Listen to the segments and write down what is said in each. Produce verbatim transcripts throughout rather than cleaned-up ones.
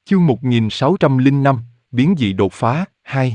Chương một nghìn sáu trăm lẻ năm, biến dị đột phá, hai.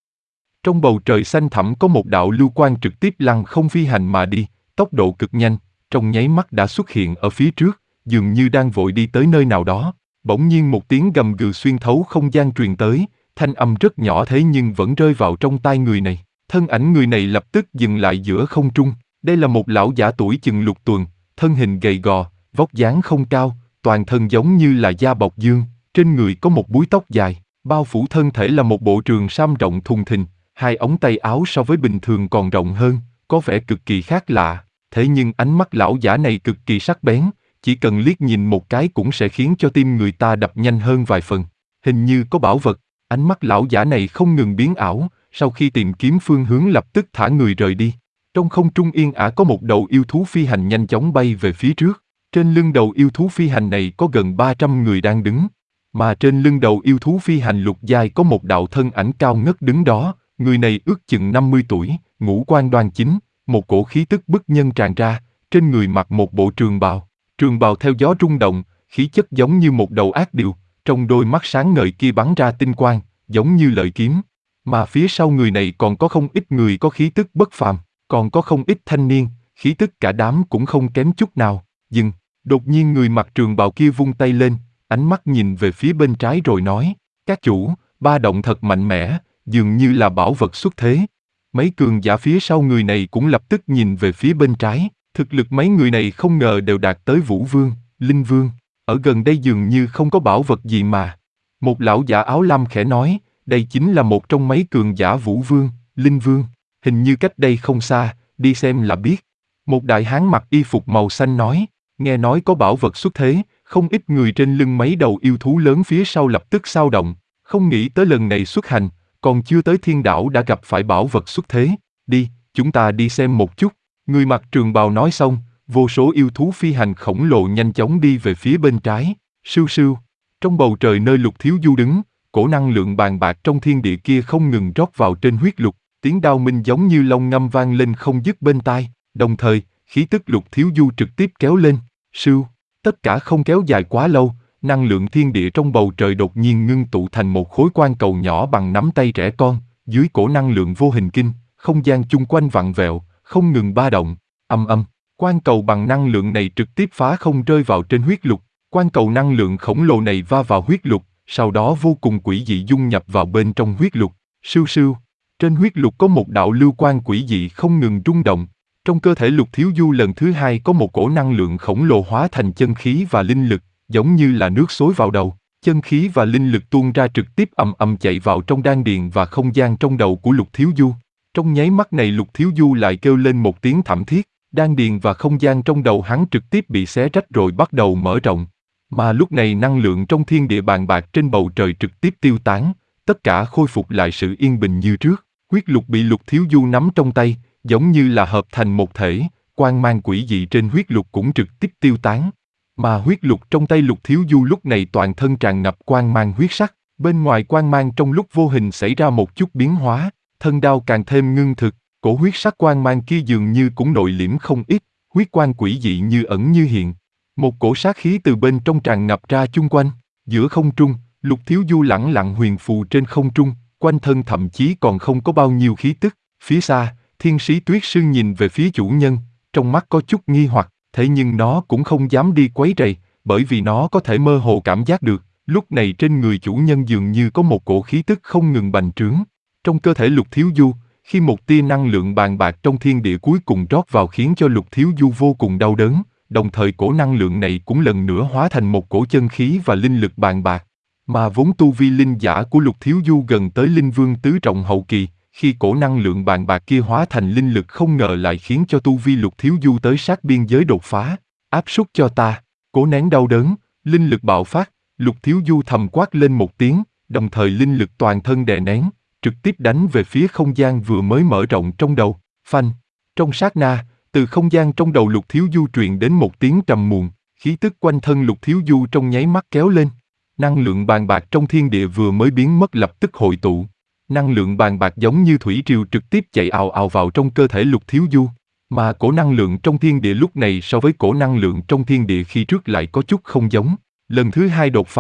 Trong bầu trời xanh thẳm có một đạo lưu quang trực tiếp lăng không phi hành mà đi, tốc độ cực nhanh, trong nháy mắt đã xuất hiện ở phía trước, dường như đang vội đi tới nơi nào đó. Bỗng nhiên một tiếng gầm gừ xuyên thấu không gian truyền tới, thanh âm rất nhỏ thế nhưng vẫn rơi vào trong tai người này. Thân ảnh người này lập tức dừng lại giữa không trung. Đây là một lão giả tuổi chừng lục tuần, thân hình gầy gò, vóc dáng không cao, toàn thân giống như là da bọc dương, trên người có một búi tóc dài, bao phủ thân thể là một bộ trường sam rộng thùng thình, hai ống tay áo so với bình thường còn rộng hơn, có vẻ cực kỳ khác lạ. Thế nhưng ánh mắt lão giả này cực kỳ sắc bén, chỉ cần liếc nhìn một cái cũng sẽ khiến cho tim người ta đập nhanh hơn vài phần. Hình như có bảo vật, ánh mắt lão giả này không ngừng biến ảo, sau khi tìm kiếm phương hướng lập tức thả người rời đi. Trong không trung yên ả có một đầu yêu thú phi hành nhanh chóng bay về phía trước. Trên lưng đầu yêu thú phi hành này có gần ba trăm người đang đứng. Mà trên lưng đầu yêu thú phi hành lục giai có một đạo thân ảnh cao ngất đứng đó. Người này ước chừng năm mươi tuổi, ngũ quan đoan chính, một cổ khí tức bức nhân tràn ra, trên người mặc một bộ trường bào. Trường bào theo gió rung động, khí chất giống như một đầu ác điểu, trong đôi mắt sáng ngời kia bắn ra tinh quang, giống như lợi kiếm. Mà phía sau người này còn có không ít người có khí tức bất phàm, còn có không ít thanh niên, khí tức cả đám cũng không kém chút nào. Dừng, đột nhiên người mặc trường bào kia vung tay lên, ánh mắt nhìn về phía bên trái rồi nói, các chủ, ba động thật mạnh mẽ, dường như là bảo vật xuất thế. Mấy cường giả phía sau người này cũng lập tức nhìn về phía bên trái, thực lực mấy người này không ngờ đều đạt tới Vũ Vương, Linh Vương, ở gần đây dường như không có bảo vật gì mà. Một lão giả áo lam khẽ nói, đây chính là một trong mấy cường giả Vũ Vương, Linh Vương, hình như cách đây không xa, đi xem là biết. Một đại hán mặc y phục màu xanh nói, nghe nói có bảo vật xuất thế, không ít người trên lưng mấy đầu yêu thú lớn phía sau lập tức xao động, không nghĩ tới lần này xuất hành, còn chưa tới thiên đảo đã gặp phải bảo vật xuất thế, đi, chúng ta đi xem một chút. Người mặc trường bào nói xong, vô số yêu thú phi hành khổng lồ nhanh chóng đi về phía bên trái, sưu sưu. Trong bầu trời nơi Lục Thiếu Du đứng, cổ năng lượng bàn bạc trong thiên địa kia không ngừng rót vào trên huyết lục, tiếng đao minh giống như long ngâm vang lên không dứt bên tai, đồng thời, khí tức Lục Thiếu Du trực tiếp kéo lên, sưu. Tất cả không kéo dài quá lâu, năng lượng thiên địa trong bầu trời đột nhiên ngưng tụ thành một khối quan cầu nhỏ bằng nắm tay trẻ con, dưới cổ năng lượng vô hình kinh, không gian chung quanh vặn vẹo, không ngừng ba động, âm âm. Quan cầu bằng năng lượng này trực tiếp phá không rơi vào trên huyết lục, quan cầu năng lượng khổng lồ này va vào huyết lục, sau đó vô cùng quỷ dị dung nhập vào bên trong huyết lục, sưu sưu. Trên huyết lục có một đạo lưu quang quỷ dị không ngừng rung động. Trong cơ thể Lục Thiếu Du lần thứ hai có một cổ năng lượng khổng lồ hóa thành chân khí và linh lực, giống như là nước xối vào đầu. Chân khí và linh lực tuôn ra trực tiếp ầm ầm chạy vào trong đan điền và không gian trong đầu của Lục Thiếu Du. Trong nháy mắt này Lục Thiếu Du lại kêu lên một tiếng thảm thiết, đan điền và không gian trong đầu hắn trực tiếp bị xé rách rồi bắt đầu mở rộng. Mà lúc này năng lượng trong thiên địa bàn bạc trên bầu trời trực tiếp tiêu tán, tất cả khôi phục lại sự yên bình như trước. Huyết lục bị Lục Thiếu Du nắm trong tay, giống như là hợp thành một thể, quang mang quỷ dị trên huyết lục cũng trực tiếp tiêu tán. Mà huyết lục trong tay Lục Thiếu Du lúc này toàn thân tràn ngập quang mang huyết sắc, bên ngoài quang mang trong lúc vô hình xảy ra một chút biến hóa, thân đao càng thêm ngưng thực, cổ huyết sắc quang mang kia dường như cũng nội liễm không ít, huyết quang quỷ dị như ẩn như hiện. Một cổ sát khí từ bên trong tràn ngập ra chung quanh, giữa không trung, Lục Thiếu Du lẳng lặng huyền phù trên không trung, quanh thân thậm chí còn không có bao nhiêu khí tức. Phía xa, Thiên Sĩ Tuyết Sư nhìn về phía chủ nhân, trong mắt có chút nghi hoặc, thế nhưng nó cũng không dám đi quấy rầy, bởi vì nó có thể mơ hồ cảm giác được, lúc này trên người chủ nhân dường như có một cổ khí tức không ngừng bành trướng. Trong cơ thể Lục Thiếu Du, khi một tia năng lượng bàn bạc trong thiên địa cuối cùng rót vào khiến cho Lục Thiếu Du vô cùng đau đớn, đồng thời cổ năng lượng này cũng lần nữa hóa thành một cổ chân khí và linh lực bàn bạc. Mà vốn tu vi linh giả của Lục Thiếu Du gần tới Linh Vương tứ trọng hậu kỳ, khi cổ năng lượng bàn bạc kia hóa thành linh lực không ngờ lại khiến cho tu vi Lục Thiếu Du tới sát biên giới đột phá. Áp súc cho ta, cố nén đau đớn, linh lực bạo phát, Lục Thiếu Du thầm quát lên một tiếng, đồng thời linh lực toàn thân đè nén, trực tiếp đánh về phía không gian vừa mới mở rộng trong đầu, phanh. Trong sát na, từ không gian trong đầu Lục Thiếu Du truyền đến một tiếng trầm muộn, khí tức quanh thân Lục Thiếu Du trong nháy mắt kéo lên. Năng lượng bàn bạc trong thiên địa vừa mới biến mất lập tức hội tụ. Năng lượng bàn bạc giống như thủy triều trực tiếp chạy ào ào vào trong cơ thể Lục Thiếu Du. Mà cổ năng lượng trong thiên địa lúc này so với cổ năng lượng trong thiên địa khi trước lại có chút không giống. Lần thứ hai đột phá,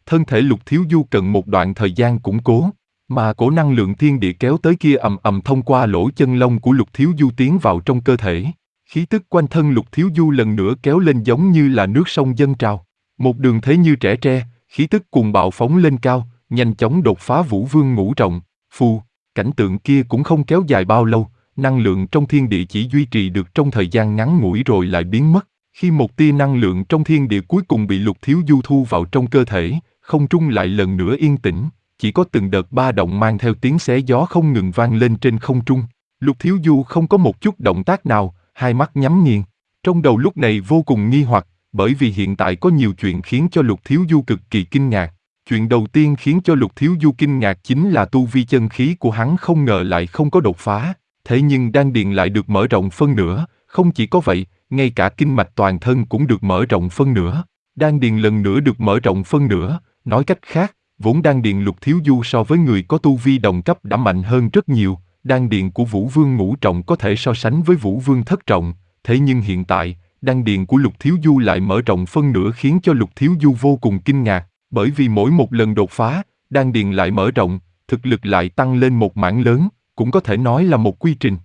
Thân thể Lục Thiếu Du cần một đoạn thời gian củng cố, mà cổ năng lượng thiên địa kéo tới kia ầm ầm thông qua lỗ chân lông của Lục Thiếu Du tiến vào trong cơ thể. Khí tức quanh thân Lục Thiếu Du lần nữa kéo lên giống như là nước sông dâng trào. Một đường thế như trẻ tre, khí tức cuồng bạo phóng lên cao, nhanh chóng đột phá Vũ Vương ngũ trọng. Phù, cảnh tượng kia cũng không kéo dài bao lâu, năng lượng trong thiên địa chỉ duy trì được trong thời gian ngắn ngủi rồi lại biến mất. Khi một tia năng lượng trong thiên địa cuối cùng bị Lục Thiếu Du thu vào trong cơ thể, không trung lại lần nữa yên tĩnh, chỉ có từng đợt ba động mang theo tiếng xé gió không ngừng vang lên trên không trung. Lục Thiếu Du không có một chút động tác nào, hai mắt nhắm nghiền. Trong đầu lúc này vô cùng nghi hoặc, bởi vì hiện tại có nhiều chuyện khiến cho Lục Thiếu Du cực kỳ kinh ngạc. Chuyện đầu tiên khiến cho Lục Thiếu Du kinh ngạc chính là tu vi chân khí của hắn không ngờ lại không có đột phá, thế nhưng đan điền lại được mở rộng phân nửa, không chỉ có vậy, ngay cả kinh mạch toàn thân cũng được mở rộng phân nửa. Đan điền lần nữa được mở rộng phân nửa, nói cách khác, vốn đan điền Lục Thiếu Du so với người có tu vi đồng cấp đã mạnh hơn rất nhiều, đan điền của Vũ Vương ngũ trọng có thể so sánh với Vũ Vương thất trọng, thế nhưng hiện tại, đan điền của Lục Thiếu Du lại mở rộng phân nửa khiến cho Lục Thiếu Du vô cùng kinh ngạc, bởi vì mỗi một lần đột phá, đan điền lại mở rộng, thực lực lại tăng lên một mảng lớn, cũng có thể nói là một quy trình.